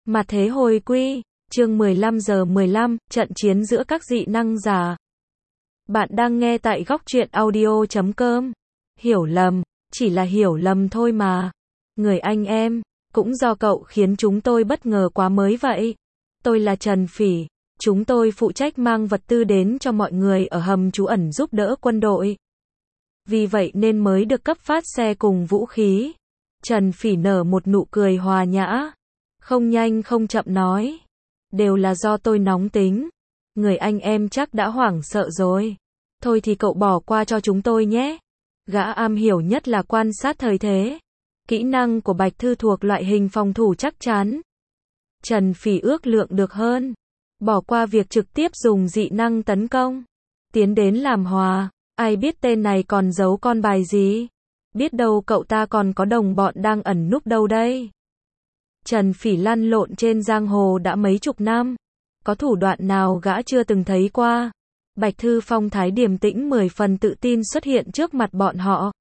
Mặt thế hồi quy, chương 15:15, trận chiến giữa các dị năng giả. Bạn đang nghe tại góc truyện audio.com. Hiểu lầm, chỉ là hiểu lầm thôi mà. Người anh em, cũng do cậu khiến chúng tôi bất ngờ quá mới vậy. Tôi là Trần Phỉ, chúng tôi phụ trách mang vật tư đến cho mọi người ở hầm trú ẩn giúp đỡ quân đội. Vì vậy nên mới được cấp phát xe cùng vũ khí. Trần Phỉ nở một nụ cười hòa nhã. Không nhanh không chậm nói. Đều là do tôi nóng tính. Người anh em chắc đã hoảng sợ rồi. Thôi thì cậu bỏ qua cho chúng tôi nhé. Gã am hiểu nhất là quan sát thời thế. Kỹ năng của Bạch Thư thuộc loại hình phòng thủ chắc chắn. Trần Phỉ ước lượng được hơn. Bỏ qua việc trực tiếp dùng dị năng tấn công. Tiến đến làm hòa. Ai biết tên này còn giấu con bài gì. Biết đâu cậu ta còn có đồng bọn đang ẩn núp đâu đây. Trần Phỉ lăn lộn trên giang hồ đã mấy chục năm. Có thủ đoạn nào gã chưa từng thấy qua. Bạch Thư phong thái điềm tĩnh 10 phần tự tin xuất hiện trước mặt bọn họ.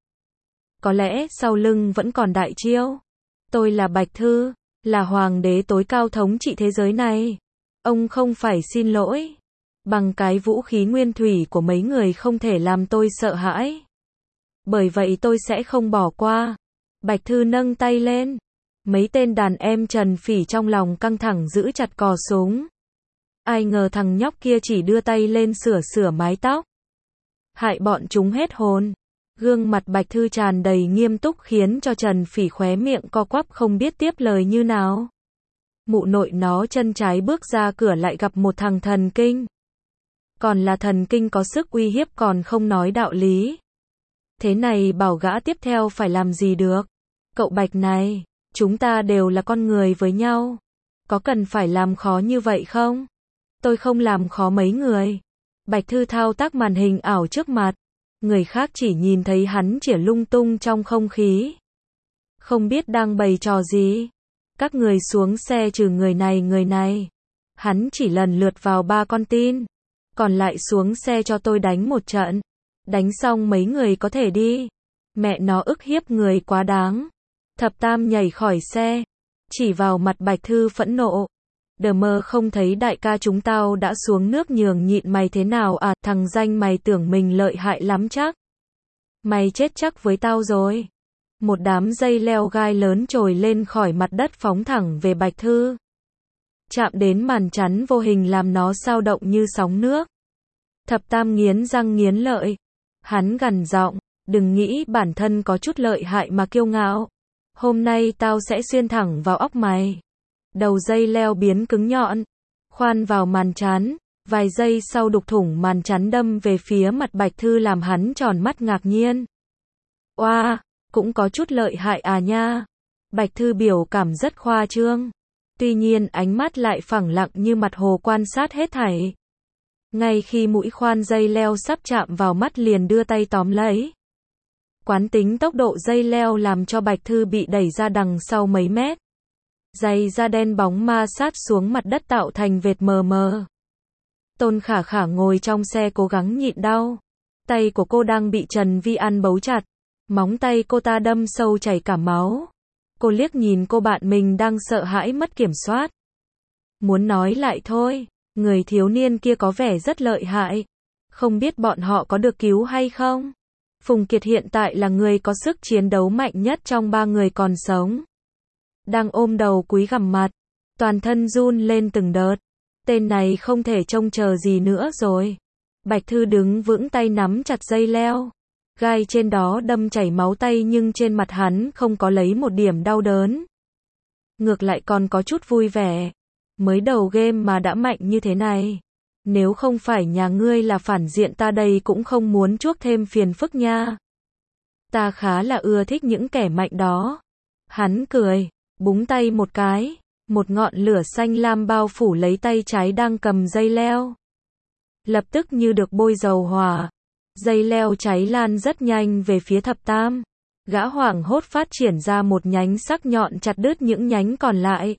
Có lẽ sau lưng vẫn còn đại chiêu. Tôi là Bạch Thư, là hoàng đế tối cao thống trị thế giới này. Ông không phải xin lỗi. Bằng cái vũ khí nguyên thủy của mấy người không thể làm tôi sợ hãi. Bởi vậy tôi sẽ không bỏ qua. Bạch Thư nâng tay lên. Mấy tên đàn em Trần Phỉ trong lòng căng thẳng giữ chặt cò súng. Ai ngờ thằng nhóc kia chỉ đưa tay lên sửa mái tóc. Hại bọn chúng hết hồn. Gương mặt Bạch Thư tràn đầy nghiêm túc khiến cho Trần Phỉ khóe miệng co quắp không biết tiếp lời như nào. Mụ nội nó chân trái bước ra cửa lại gặp một thằng thần kinh. Còn là thần kinh có sức uy hiếp còn không nói đạo lý. Thế này bảo gã tiếp theo phải làm gì được. Cậu Bạch này, chúng ta đều là con người với nhau. Có cần phải làm khó như vậy không? Tôi không làm khó mấy người. Bạch Thư thao tác màn hình ảo trước mặt. Người khác chỉ nhìn thấy hắn chỉa lung tung trong không khí. Không biết đang bày trò gì. Các người xuống xe trừ người này. Hắn chỉ lần lượt vào 3 con tin. Còn lại xuống xe cho tôi đánh một trận. Đánh xong mấy người có thể đi. Mẹ nó ức hiếp người quá đáng. Thập Tam nhảy khỏi xe. Chỉ vào mặt Bạch Thư phẫn nộ. Đờ mơ không thấy đại ca chúng tao đã xuống nước nhường nhịn mày thế nào à, thằng danh mày tưởng mình lợi hại lắm chắc. Mày chết chắc với tao rồi. Một đám dây leo gai lớn trồi lên khỏi mặt đất phóng thẳng về Bạch Thư. Chạm đến màn chắn vô hình làm nó xao động như sóng nước. Thập Tam nghiến răng nghiến lợi. Hắn gằn giọng, đừng nghĩ bản thân có chút lợi hại mà kiêu ngạo. Hôm nay tao sẽ xuyên thẳng vào óc mày. Đầu dây leo biến cứng nhọn, khoan vào màn chắn, vài giây sau đục thủng màn chắn đâm về phía mặt Bạch Thư làm hắn tròn mắt ngạc nhiên. Oa, cũng có chút lợi hại à nha. Bạch Thư biểu cảm rất khoa trương. Tuy nhiên ánh mắt lại phẳng lặng như mặt hồ quan sát hết thảy. Ngay khi mũi khoan dây leo sắp chạm vào mắt liền đưa tay tóm lấy. Quán tính tốc độ dây leo làm cho Bạch Thư bị đẩy ra đằng sau mấy mét. Giày da đen bóng ma sát xuống mặt đất tạo thành vệt mờ mờ. Tôn Khả Khả ngồi trong xe cố gắng nhịn đau. Tay của cô đang bị Trần Vi An bấu chặt. Móng tay cô ta đâm sâu chảy cả máu. Cô liếc nhìn cô bạn mình đang sợ hãi mất kiểm soát. Muốn nói lại thôi, người thiếu niên kia có vẻ rất lợi hại. Không biết bọn họ có được cứu hay không? Phùng Kiệt hiện tại là người có sức chiến đấu mạnh nhất trong 3 người còn sống. Đang ôm đầu cúi gằm mặt, toàn thân run lên từng đợt. Tên này không thể trông chờ gì nữa rồi. Bạch Thư đứng vững tay nắm chặt dây leo. Gai trên đó đâm chảy máu tay nhưng trên mặt hắn không có lấy một điểm đau đớn. Ngược lại còn có chút vui vẻ. Mới đầu game mà đã mạnh như thế này. Nếu không phải nhà ngươi là phản diện ta đây cũng không muốn chuốc thêm phiền phức nha. Ta khá là ưa thích những kẻ mạnh đó. Hắn cười. Búng tay một cái, một ngọn lửa xanh lam bao phủ lấy tay trái đang cầm dây leo. Lập tức như được bôi dầu hỏa, dây leo cháy lan rất nhanh về phía Thập Tam. Gã hoảng hốt phát triển ra một nhánh sắc nhọn chặt đứt những nhánh còn lại.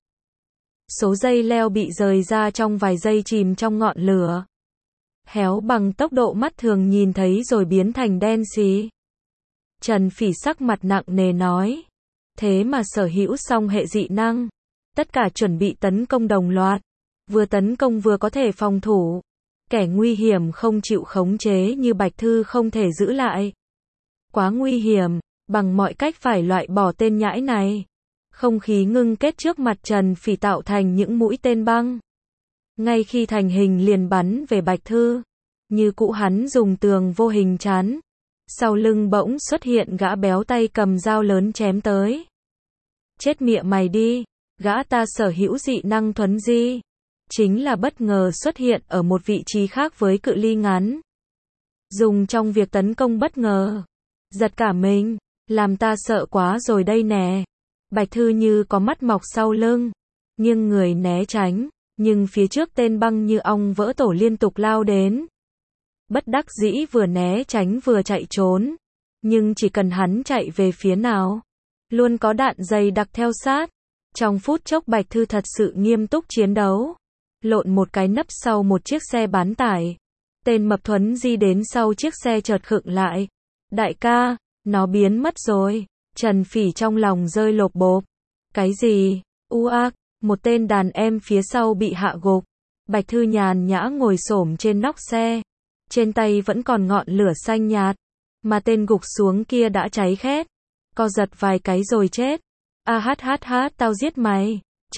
Số dây leo bị rời ra trong vài giây chìm trong ngọn lửa. Héo bằng tốc độ mắt thường nhìn thấy rồi biến thành đen xì. Trần Phỉ sắc mặt nặng nề nói. Thế mà sở hữu song hệ dị năng. Tất cả chuẩn bị tấn công đồng loạt. Vừa tấn công vừa có thể phòng thủ. Kẻ nguy hiểm không chịu khống chế như Bạch Thư không thể giữ lại. Quá nguy hiểm, bằng mọi cách phải loại bỏ tên nhãi này. Không khí ngưng kết trước mặt Trần Phỉ tạo thành những mũi tên băng. Ngay khi thành hình liền bắn về Bạch Thư. Như cũ hắn dùng tường vô hình chắn. Sau lưng bỗng xuất hiện gã béo tay cầm dao lớn chém tới. Chết mịa mày đi, gã ta sở hữu dị năng thuấn di. Chính là bất ngờ xuất hiện ở một vị trí khác với cự ly ngắn. Dùng trong việc tấn công bất ngờ. Giật cả mình, làm ta sợ quá rồi đây nè. Bạch Thư như có mắt mọc sau lưng, nhưng người né tránh, nhưng phía trước tên băng như ong vỡ tổ liên tục lao đến. Bất đắc dĩ vừa né tránh vừa chạy trốn, nhưng chỉ cần hắn chạy về phía nào, luôn có đạn dày đặc theo sát. Trong phút chốc Bạch Thư thật sự nghiêm túc chiến đấu, lộn một cái nấp sau một chiếc xe bán tải. Tên mập thuấn di đến sau chiếc xe chợt khựng lại. Đại ca, nó biến mất rồi. Trần Phỉ trong lòng rơi lộp bộp. Cái gì? Ác, một tên đàn em phía sau bị hạ gục. Bạch Thư nhàn nhã ngồi xổm trên nóc xe. Trên tay vẫn còn ngọn lửa xanh nhạt. Mà tên gục xuống kia đã cháy khét. Co giật vài cái rồi chết. Tao giết mày.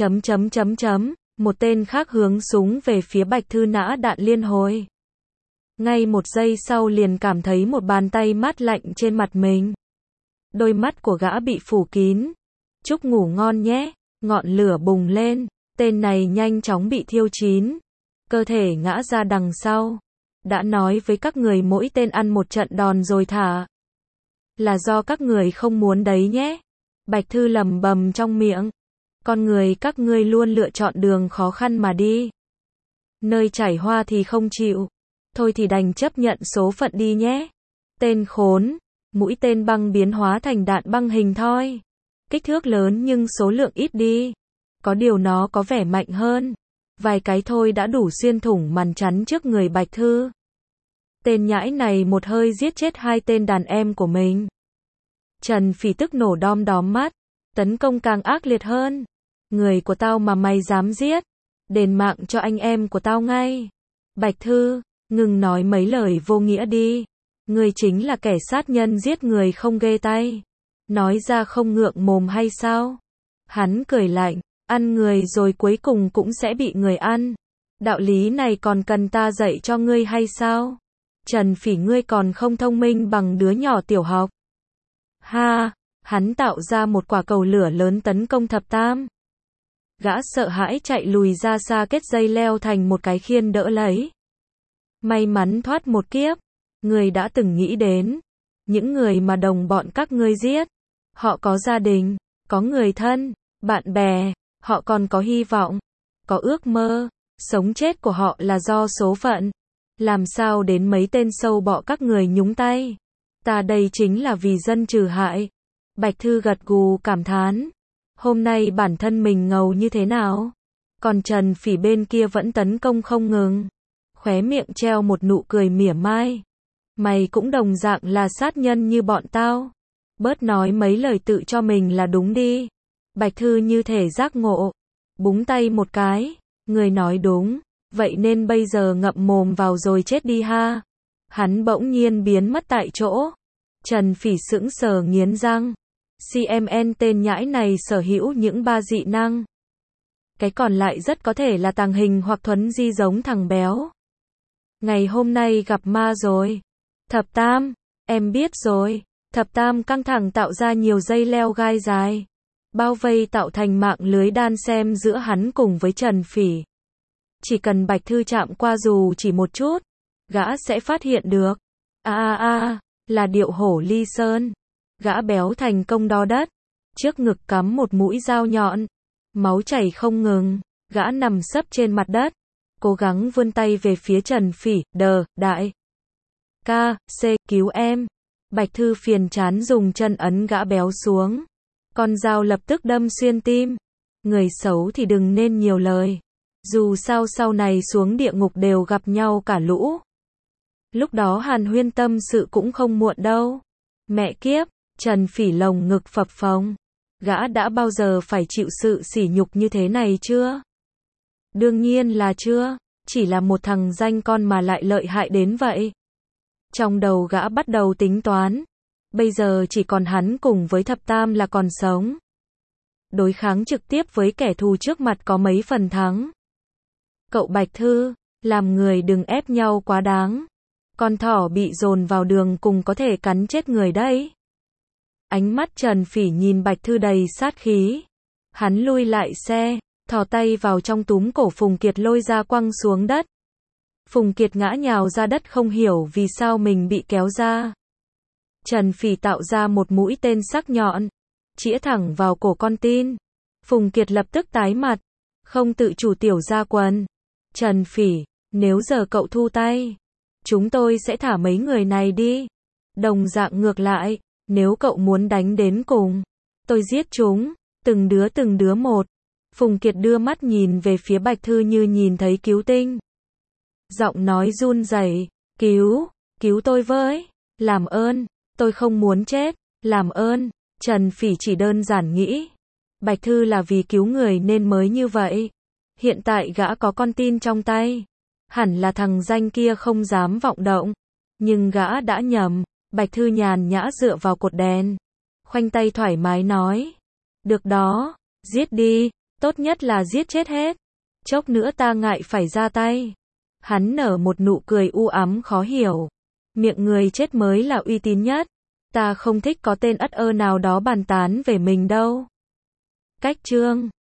Một tên khác hướng súng về phía Bạch Thư nã đạn liên hồi. Ngay một giây sau liền cảm thấy một bàn tay mát lạnh trên mặt mình. Đôi mắt của gã bị phủ kín. Chúc ngủ ngon nhé. Ngọn lửa bùng lên. Tên này nhanh chóng bị thiêu chín. Cơ thể ngã ra đằng sau. Đã nói với các người mỗi tên ăn một trận đòn rồi thả. Là do các người không muốn đấy nhé. Bạch Thư lẩm bẩm trong miệng. Con người các ngươi luôn lựa chọn đường khó khăn mà đi. Nơi chảy hoa thì không chịu. Thôi thì đành chấp nhận số phận đi nhé. Tên khốn. Mũi tên băng biến hóa thành đạn băng hình thoi. Kích thước lớn nhưng số lượng ít đi. Có điều nó có vẻ mạnh hơn. Vài cái thôi đã đủ xuyên thủng màn chắn trước người Bạch Thư. Tên nhãi này một hơi giết chết hai tên đàn em của mình. Trần Phỉ tức nổ đom đóm mắt. Tấn công càng ác liệt hơn. Người của tao mà mày dám giết. Đền mạng cho anh em của tao ngay. Bạch Thư, ngừng nói mấy lời vô nghĩa đi. Ngươi chính là kẻ sát nhân giết người không ghê tay. Nói ra không ngượng mồm hay sao? Hắn cười lạnh, ăn người rồi cuối cùng cũng sẽ bị người ăn. Đạo lý này còn cần ta dạy cho ngươi hay sao? Trần Phỉ ngươi còn không thông minh bằng đứa nhỏ tiểu học. Hắn tạo ra một quả cầu lửa lớn tấn công thập tam. Gã sợ hãi chạy lùi ra xa kết dây leo thành một cái khiên đỡ lấy. May mắn thoát một kiếp. Người đã từng nghĩ đến. Những người mà đồng bọn các ngươi giết. Họ có gia đình, có người thân, bạn bè. Họ còn có hy vọng, có ước mơ. Sống chết của họ là do số phận. Làm sao đến mấy tên sâu bọ các người nhúng tay. Ta đây chính là vì dân trừ hại. Bạch Thư gật gù cảm thán. Hôm nay bản thân mình ngầu như thế nào? Còn Trần Phỉ bên kia vẫn tấn công không ngừng. Khóe miệng treo một nụ cười mỉa mai. Mày cũng đồng dạng là sát nhân như bọn tao. Bớt nói mấy lời tự cho mình là đúng đi. Bạch Thư như thể giác ngộ. Búng tay một cái. Người nói đúng. Vậy nên bây giờ ngậm mồm vào rồi chết đi ha. Hắn bỗng nhiên biến mất tại chỗ. Trần Phỉ sững sờ nghiến răng. CMN tên nhãi này sở hữu những ba dị năng. Cái còn lại rất có thể là tàng hình hoặc thuấn di giống thằng béo. Ngày hôm nay gặp ma rồi. Thập Tam, em biết rồi. Thập Tam căng thẳng tạo ra nhiều dây leo gai dài. Bao vây tạo thành mạng lưới đan xem giữa hắn cùng với Trần Phỉ. Chỉ cần Bạch Thư chạm qua dù chỉ một chút, gã sẽ phát hiện được. Là điệu hổ ly sơn. Gã béo thành công đo đất. Trước ngực cắm một mũi dao nhọn. Máu chảy không ngừng. Gã nằm sấp trên mặt đất. Cố gắng vươn tay về phía Trần Phỉ. Đại ca, cứu em. Bạch Thư phiền chán dùng chân ấn gã béo xuống. Con dao lập tức đâm xuyên tim. Người xấu thì đừng nên nhiều lời. Dù sao sau này xuống địa ngục đều gặp nhau cả lũ. Lúc đó hàn huyên tâm sự cũng không muộn đâu. Mẹ kiếp, Trần Phỉ lồng ngực phập phồng. gã đã bao giờ phải chịu sự sỉ nhục như thế này chưa? Đương nhiên là chưa, chỉ là một thằng danh con mà lại lợi hại đến vậy. Trong đầu gã bắt đầu tính toán, bây giờ chỉ còn hắn cùng với thập tam là còn sống. Đối kháng trực tiếp với kẻ thù trước mặt có mấy phần thắng. Cậu Bạch Thư, làm người đừng ép nhau quá đáng. Con thỏ bị dồn vào đường cùng có thể cắn chết người đấy. Ánh mắt Trần Phỉ nhìn Bạch Thư đầy sát khí. Hắn lui lại xe, thò tay vào trong túm cổ Phùng Kiệt lôi ra quăng xuống đất. Phùng Kiệt ngã nhào ra đất không hiểu vì sao mình bị kéo ra. Trần Phỉ tạo ra một mũi tên sắc nhọn, chĩa thẳng vào cổ con tin. Phùng Kiệt lập tức tái mặt, không tự chủ tiểu ra quần. Trần Phỉ, nếu giờ cậu thu tay, chúng tôi sẽ thả mấy người này đi. Đồng dạng ngược lại, nếu cậu muốn đánh đến cùng, tôi giết chúng, từng đứa một. Phùng Kiệt đưa mắt nhìn về phía Bạch Thư như nhìn thấy cứu tinh. Giọng nói run rẩy, cứu tôi với, làm ơn, tôi không muốn chết, làm ơn. Trần Phỉ chỉ đơn giản nghĩ, Bạch Thư là vì cứu người nên mới như vậy. Hiện tại gã có con tin trong tay, hẳn là thằng danh kia không dám vọng động. Nhưng gã đã nhầm. Bạch Thư nhàn nhã dựa vào cột đèn, khoanh tay thoải mái nói, được đó, giết đi, tốt nhất là giết chết hết. Chốc nữa ta ngại phải ra tay. Hắn nở một nụ cười u ám khó hiểu. Miệng người chết mới là uy tín nhất. Ta không thích có tên ất ơ nào đó bàn tán về mình đâu. Cách chương